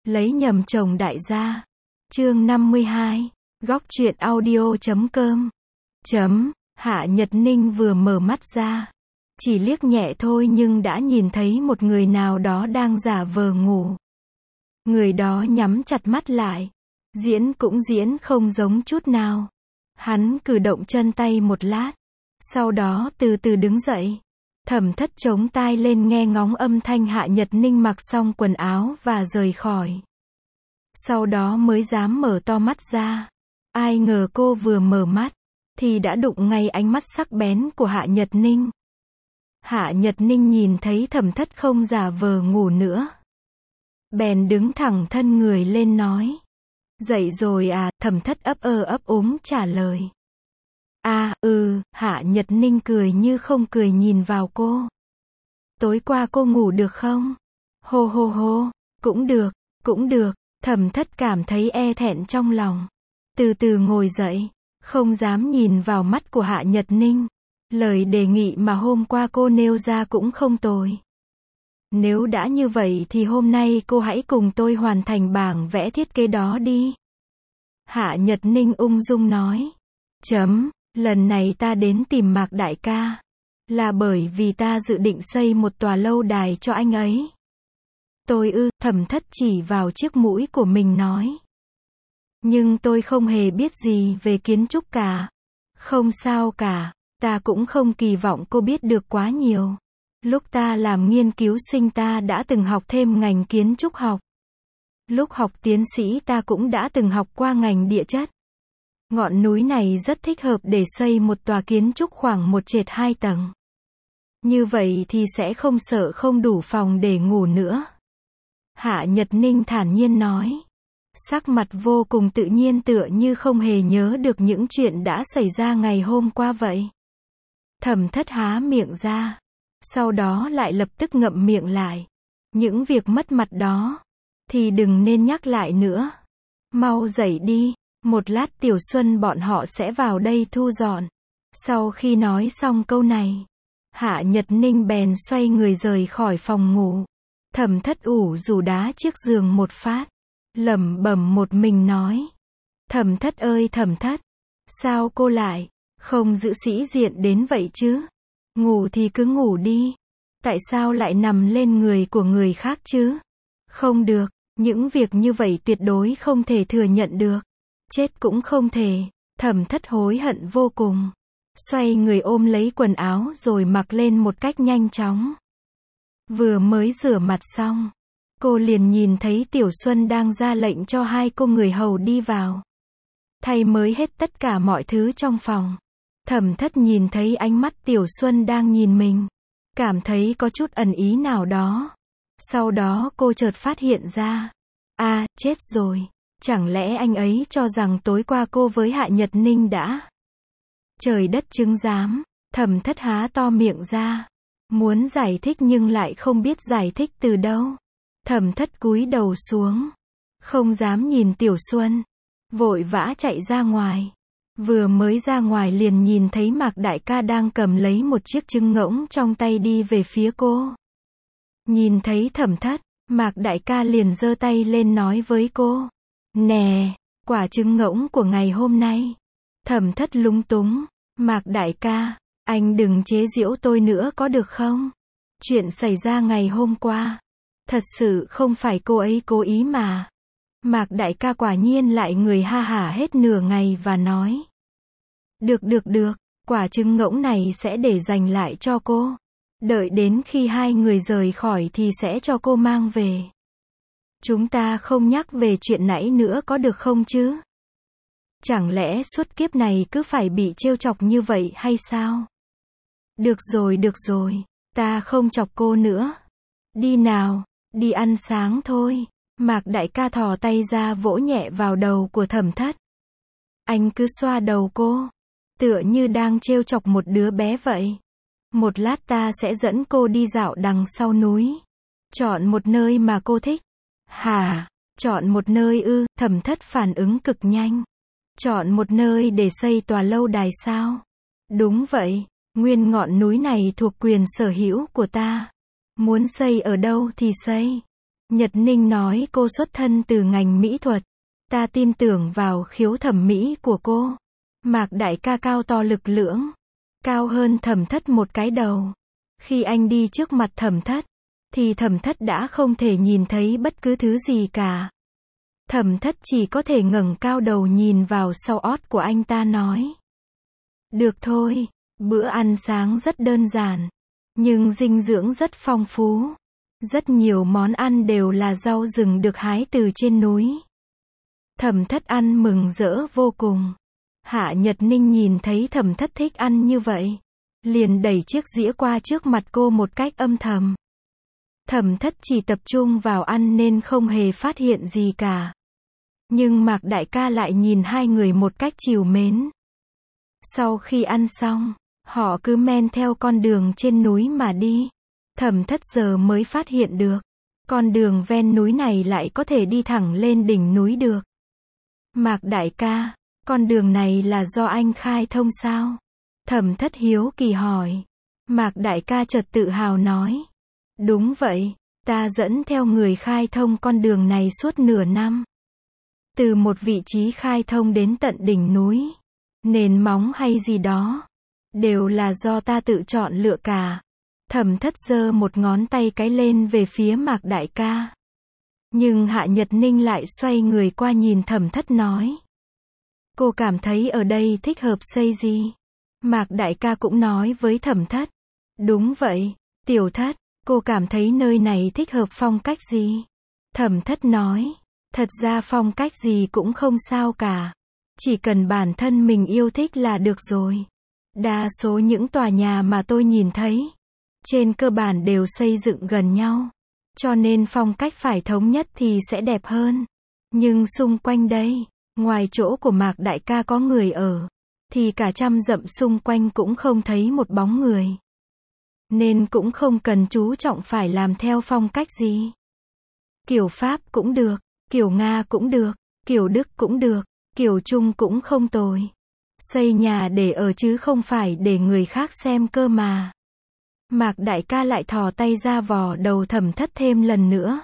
Lấy nhầm chồng đại gia. Chương 52. Góc truyện audio.com. Hạ Nhật Ninh vừa mở mắt ra. Chỉ liếc nhẹ thôi nhưng đã nhìn thấy một người nào đó đang giả vờ ngủ. Người đó nhắm chặt mắt lại. Diễn cũng diễn không giống chút nào. Hắn cử động chân tay một lát. Sau đó từ từ đứng dậy. Thẩm Thất chống tai lên nghe ngóng âm thanh Hạ Nhật Ninh mặc xong quần áo và rời khỏi. Sau đó mới dám mở to mắt ra. Ai ngờ cô vừa mở mắt, thì đã đụng ngay ánh mắt sắc bén của Hạ Nhật Ninh. Hạ Nhật Ninh nhìn thấy Thẩm Thất không giả vờ ngủ nữa. Bèn đứng thẳng thân người lên nói. Dậy rồi à, Thẩm Thất ấp ấp úng trả lời. Hạ Nhật Ninh cười như không cười nhìn vào cô. Tối qua cô ngủ được không? Hô hô hô, cũng được, Thẩm Thất cảm thấy e thẹn trong lòng. Từ từ ngồi dậy, không dám nhìn vào mắt của Hạ Nhật Ninh. Lời đề nghị mà hôm qua cô nêu ra cũng không tồi. Nếu đã như vậy thì hôm nay cô hãy cùng tôi hoàn thành bảng vẽ thiết kế đó đi. Hạ Nhật Ninh ung dung nói. Lần này ta đến tìm Mạc đại ca. Là bởi vì ta dự định xây một tòa lâu đài cho anh ấy. Thẩm Thất chỉ vào chiếc mũi của mình nói. Nhưng tôi không hề biết gì về kiến trúc cả. Không sao cả, ta cũng không kỳ vọng cô biết được quá nhiều. Lúc ta làm nghiên cứu sinh ta đã từng học thêm ngành kiến trúc học. Lúc học tiến sĩ ta cũng đã từng học qua ngành địa chất. Ngọn núi này rất thích hợp để xây một tòa kiến trúc khoảng 1/2 tầng. Như vậy thì sẽ không sợ không đủ phòng để ngủ nữa. Hạ Nhật Ninh thản nhiên nói. Sắc mặt vô cùng tự nhiên tựa như không hề nhớ được những chuyện đã xảy ra ngày hôm qua vậy. Thẩm Thất há miệng ra. Sau đó lại lập tức ngậm miệng lại. Những việc mất mặt đó thì đừng nên nhắc lại nữa. Mau dậy đi. Một lát Tiểu Xuân bọn họ sẽ vào đây thu dọn. Sau khi nói xong câu này, Hạ Nhật Ninh bèn xoay người rời khỏi phòng ngủ. Thẩm Thất ủ rủ đá chiếc giường một phát. Lẩm bẩm một mình nói. Thẩm Thất ơi Thẩm Thất. Sao cô lại không giữ sĩ diện đến vậy chứ? Ngủ thì cứ ngủ đi. Tại sao lại nằm lên người của người khác chứ? Không được, những việc như vậy tuyệt đối không thể thừa nhận được. Chết cũng không thể. Thẩm Thất hối hận vô cùng. Xoay người ôm lấy quần áo rồi mặc lên một cách nhanh chóng. Vừa mới rửa mặt xong, cô liền nhìn thấy Tiểu Xuân đang ra lệnh cho hai cô người hầu đi vào. Thay mới hết tất cả mọi thứ trong phòng. Thẩm Thất nhìn thấy ánh mắt Tiểu Xuân đang nhìn mình. Cảm thấy có chút ẩn ý nào đó. Sau đó cô chợt phát hiện ra. Chết rồi. Chẳng lẽ anh ấy cho rằng tối qua cô với Hạ Nhật Ninh đã. Trời đất chứng giám. Thẩm Thất há to miệng ra. Muốn giải thích nhưng lại không biết giải thích từ đâu. Thẩm Thất cúi đầu xuống. Không dám nhìn Tiểu Xuân. Vội vã chạy ra ngoài. Vừa mới ra ngoài liền nhìn thấy Mạc đại ca đang cầm lấy một chiếc trứng ngỗng trong tay đi về phía cô. Nhìn thấy Thẩm Thất, Mạc đại ca liền giơ tay lên nói với cô. Nè, quả trứng ngỗng của ngày hôm nay. Thẩm Thất lúng túng. Mạc đại ca, anh đừng chế giễu tôi nữa có được không? Chuyện xảy ra ngày hôm qua. Thật sự không phải cô ấy cố ý mà. Mạc đại ca quả nhiên lại người ha hả hết nửa ngày và nói. Được, quả trứng ngỗng này sẽ để dành lại cho cô. Đợi đến khi hai người rời khỏi thì sẽ cho cô mang về. Chúng ta không nhắc về chuyện nãy nữa có được không chứ? Chẳng lẽ suốt kiếp này cứ phải bị trêu chọc như vậy hay sao? Được rồi, ta không chọc cô nữa. Đi nào, đi ăn sáng thôi. Mạc đại ca thò tay ra vỗ nhẹ vào đầu của Thẩm Thất. Anh cứ xoa đầu cô. Tựa như đang trêu chọc một đứa bé vậy. Một lát ta sẽ dẫn cô đi dạo đằng sau núi. Chọn một nơi mà cô thích. Hả? Chọn một nơi ư? Thẩm Thất phản ứng cực nhanh. Chọn một nơi để xây tòa lâu đài sao? Đúng vậy, nguyên ngọn núi này thuộc quyền sở hữu của ta. Muốn xây ở đâu thì xây. Nhật Ninh nói cô xuất thân từ ngành mỹ thuật. Ta tin tưởng vào khiếu thẩm mỹ của cô. Mạc đại ca cao to lực lưỡng. Cao hơn Thẩm Thất một cái đầu. Khi anh đi trước mặt Thẩm Thất, thì Thẩm Thất đã không thể nhìn thấy bất cứ thứ gì cả. Thẩm Thất chỉ có thể ngẩng cao đầu nhìn vào sau ót của anh ta nói. Được thôi, bữa ăn sáng rất đơn giản, nhưng dinh dưỡng rất phong phú. Rất nhiều món ăn đều là rau rừng được hái từ trên núi. Thẩm Thất ăn mừng rỡ vô cùng. Hạ Nhật Ninh nhìn thấy Thẩm Thất thích ăn như vậy, liền đẩy chiếc dĩa qua trước mặt cô một cách âm thầm. Thẩm Thất chỉ tập trung vào ăn nên không hề phát hiện gì cả. Nhưng Mạc đại ca lại nhìn hai người một cách trìu mến. Sau khi ăn xong, họ cứ men theo con đường trên núi mà đi. Thẩm Thất giờ mới phát hiện được, con đường ven núi này lại có thể đi thẳng lên đỉnh núi được. Mạc đại ca, con đường này là do anh khai thông sao? Thẩm Thất hiếu kỳ hỏi. Mạc đại ca chợt tự hào nói. Đúng vậy, ta dẫn theo người khai thông con đường này suốt nửa năm. Từ một vị trí khai thông đến tận đỉnh núi, nền móng hay gì đó, đều là do ta tự chọn lựa cả. Thẩm Thất giơ một ngón tay cái lên về phía Mạc đại ca. Nhưng Hạ Nhật Ninh lại xoay người qua nhìn Thẩm Thất nói. Cô cảm thấy ở đây thích hợp xây gì? Mạc đại ca cũng nói với Thẩm Thất. Đúng vậy, Tiểu Thất, cô cảm thấy nơi này thích hợp phong cách gì? Thẩm Thất nói. Thật ra phong cách gì cũng không sao cả. Chỉ cần bản thân mình yêu thích là được rồi. Đa số những tòa nhà mà tôi nhìn thấy, trên cơ bản đều xây dựng gần nhau. Cho nên phong cách phải thống nhất thì sẽ đẹp hơn. Nhưng xung quanh đây, ngoài chỗ của Mạc đại ca có người ở, thì cả trăm dặm xung quanh cũng không thấy một bóng người. Nên cũng không cần chú trọng phải làm theo phong cách gì. Kiểu Pháp cũng được, kiểu Nga cũng được, kiểu Đức cũng được, kiểu Trung cũng không tồi. Xây nhà để ở chứ không phải để người khác xem cơ mà. Mạc đại ca lại thò tay ra vò đầu Thẩm Thất thêm lần nữa.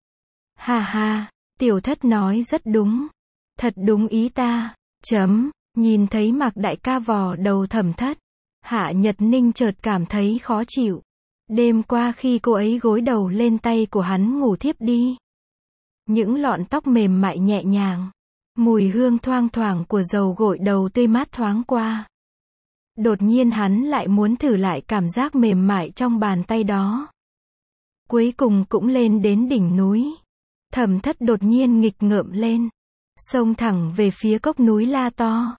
Ha ha, Tiểu Thất nói rất đúng. Thật đúng ý ta. Nhìn thấy Mạc đại ca vò đầu Thẩm Thất, Hạ Nhật Ninh chợt cảm thấy khó chịu. Đêm qua khi cô ấy gối đầu lên tay của hắn ngủ thiếp đi, những lọn tóc mềm mại nhẹ nhàng, mùi hương thoang thoảng của dầu gội đầu tươi mát thoáng qua. Đột nhiên hắn lại muốn thử lại cảm giác mềm mại trong bàn tay đó. Cuối cùng cũng lên đến đỉnh núi. Thẩm Thất đột nhiên nghịch ngợm lên, xông thẳng về phía cốc núi la to.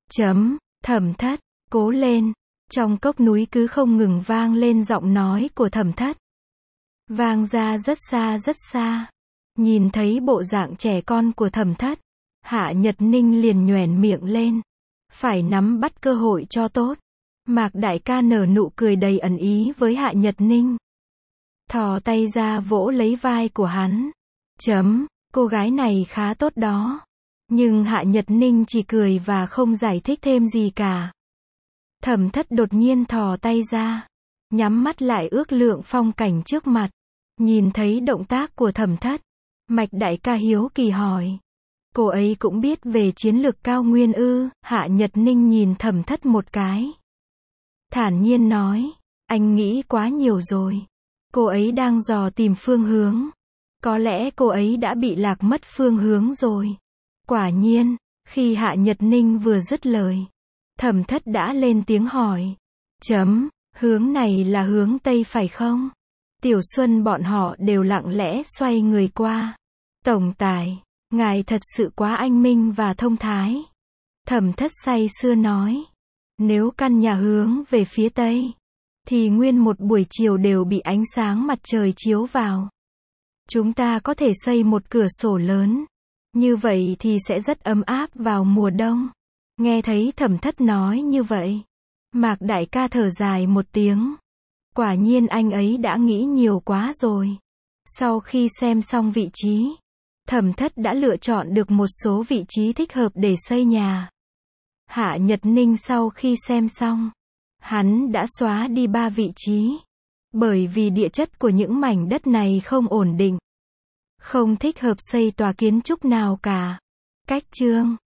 Thẩm Thất, cố lên. Trong cốc núi cứ không ngừng vang lên giọng nói của Thẩm Thất. Vang ra rất xa rất xa. Nhìn thấy bộ dạng trẻ con của Thẩm Thất, Hạ Nhật Ninh liền nhoẻn miệng lên. Phải nắm bắt cơ hội cho tốt. Mạc đại ca nở nụ cười đầy ẩn ý với Hạ Nhật Ninh. Thò tay ra vỗ lấy vai của hắn. Cô gái này khá tốt đó. Nhưng Hạ Nhật Ninh chỉ cười và không giải thích thêm gì cả. Thẩm Thất đột nhiên thò tay ra, nhắm mắt lại ước lượng phong cảnh trước mặt. Nhìn thấy động tác của Thẩm Thất, Mạch đại ca hiếu kỳ hỏi. Cô ấy cũng biết về chiến lược cao nguyên ư? Hạ Nhật Ninh nhìn Thẩm Thất một cái. Thản nhiên nói, anh nghĩ quá nhiều rồi. Cô ấy đang dò tìm phương hướng. Có lẽ cô ấy đã bị lạc mất phương hướng rồi. Quả nhiên, khi Hạ Nhật Ninh vừa dứt lời, Thẩm Thất đã lên tiếng hỏi. Hướng này là hướng Tây phải không? Tiểu Xuân bọn họ đều lặng lẽ xoay người qua. Tổng tài, ngài thật sự quá anh minh và thông thái. Thẩm Thất say sưa nói. Nếu căn nhà hướng về phía Tây, thì nguyên một buổi chiều đều bị ánh sáng mặt trời chiếu vào. Chúng ta có thể xây một cửa sổ lớn. Như vậy thì sẽ rất ấm áp vào mùa đông. Nghe thấy Thẩm Thất nói như vậy, Mạc đại ca thở dài một tiếng. Quả nhiên anh ấy đã nghĩ nhiều quá rồi. Sau khi xem xong vị trí, Thẩm Thất đã lựa chọn được một số vị trí thích hợp để xây nhà. Hạ Nhật Ninh sau khi xem xong, hắn đã xóa đi 3 vị trí. Bởi vì địa chất của những mảnh đất này không ổn định. Không thích hợp xây tòa kiến trúc nào cả. Cách chương